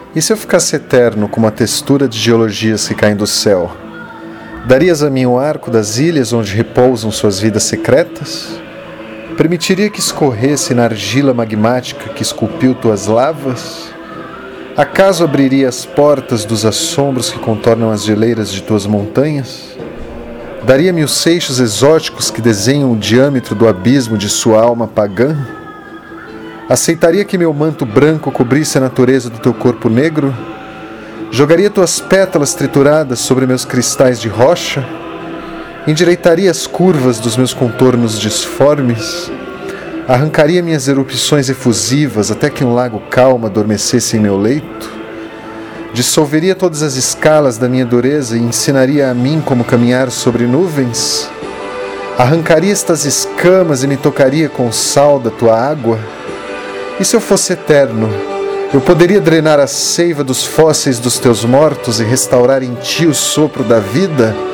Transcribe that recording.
E se eu ficasse eterno como a textura de geologias que caem do céu? Darias a mim o arco das ilhas onde repousam suas vidas secretas? Permitiria que escorresse na argila magmática que esculpiu tuas lavas? Acaso abriria as portas dos assombros que contornam as geleiras de tuas montanhas? Daria-me os seixos exóticos que desenham o diâmetro do abismo de sua alma pagã? Aceitaria que meu manto branco cobrisse a natureza do teu corpo negro? Jogaria tuas pétalas trituradas sobre meus cristais de rocha? Endireitaria as curvas dos meus contornos disformes? Arrancaria minhas erupções efusivas até que um lago calmo adormecesse em meu leito? Dissolveria todas as escalas da minha dureza e ensinaria a mim como caminhar sobre nuvens? Arrancaria estas escamas e me tocaria com o sal da tua água? E se eu fosse eterno, eu poderia drenar a seiva dos fósseis dos teus mortos e restaurar em ti o sopro da vida?